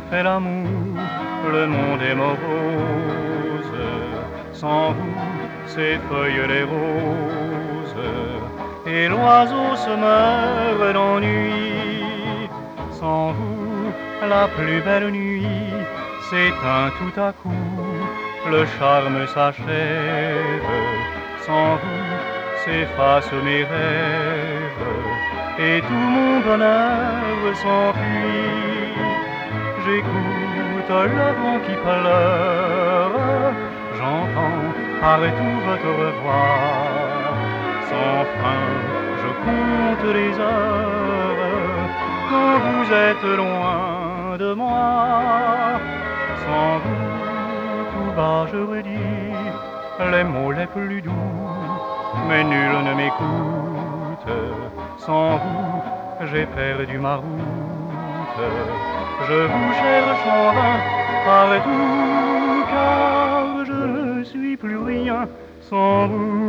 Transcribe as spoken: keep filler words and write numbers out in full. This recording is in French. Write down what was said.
fait l'amour, le monde est morose. Sans vous, ces feuilles les roses, et l'oiseau se meurt d'ennui. Sans vous, la plus belle nuit s'éteint tout à coup, le charme s'achève. Sans vous, s'effacent mes rêves, et tout mon bonheur s'enfuit. J'écoute le vent qui pleure, j'entends partout votre revoir. Sans fin, je compte les heures quand vous êtes loin de moi. Sans vous, tout bas je redis les mots les plus doux, mais nul ne m'écoute. Sans vous, j'ai perdu ma route. Je vous cherche en vain partout, car je ne suis plus rien sans vous.